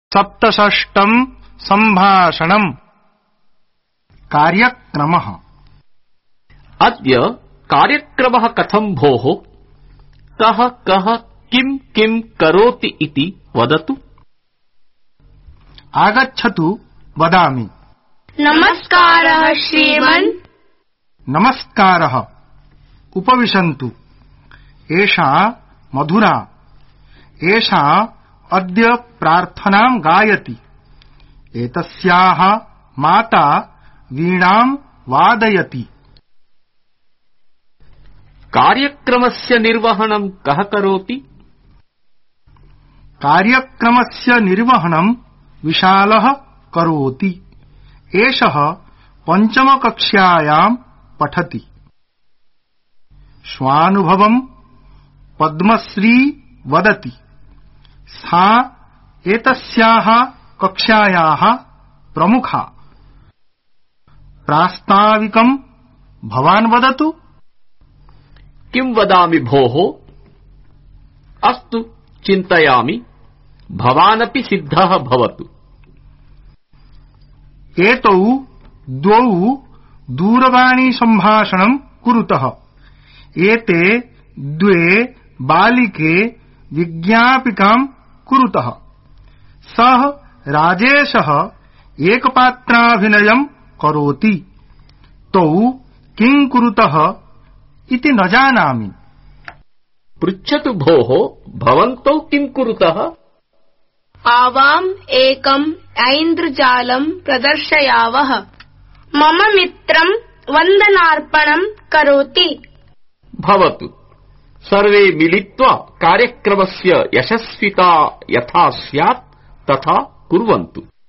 सप्तषष्टं सम्भाषणम्। कार्यक्रमः। अद्य कार्यक्रमः कथं भोः? कः कः किं किं करोति इति वदतु। आगच्छतु, वदामि। नमस्कारः श्रीमन्। नमस्कारः। उपविशन्तु। एषा मधुरा। एषा अद्य प्रार्थनां गायति। एतस्याः माता वीणां वादयति। कार्यक्रमस्य निर्वहणं कः करोति? कार्यक्रमस्य निर्वहणं विशालः करोति। एषः पञ्चमकक्ष्यायां पठति। स्वानुभवं पद्मश्री वदति। सा एतस्याः कक्ष्यायाः प्रमुखा। प्रास्ताविकं भवान् वदतु। किं वदामि भोः? अस्तु, चिन्तयामि। भवानपि सिद्धः भवतु। एतौ द्वौ दूरवाणीसम्भाषणं कुरुतः। एते द्वे बालिके विज्ञापिकां कुरुतः। सः राजेशः एकपात्राभिनयं करोति। तौ किं कुरुतः इति न जानामि। पृच्छतु भोः, भवन्तौ किं कुरुतः? आवाम् एकम् ऐन्द्रजालं प्रदर्शयावः। मम मित्रं वन्दनार्पणं करोति। भवतु, सर्वे मिलित्वा कार्यक्रमस्य यशस्विता यथा स्यात् तथा कुर्वन्तु।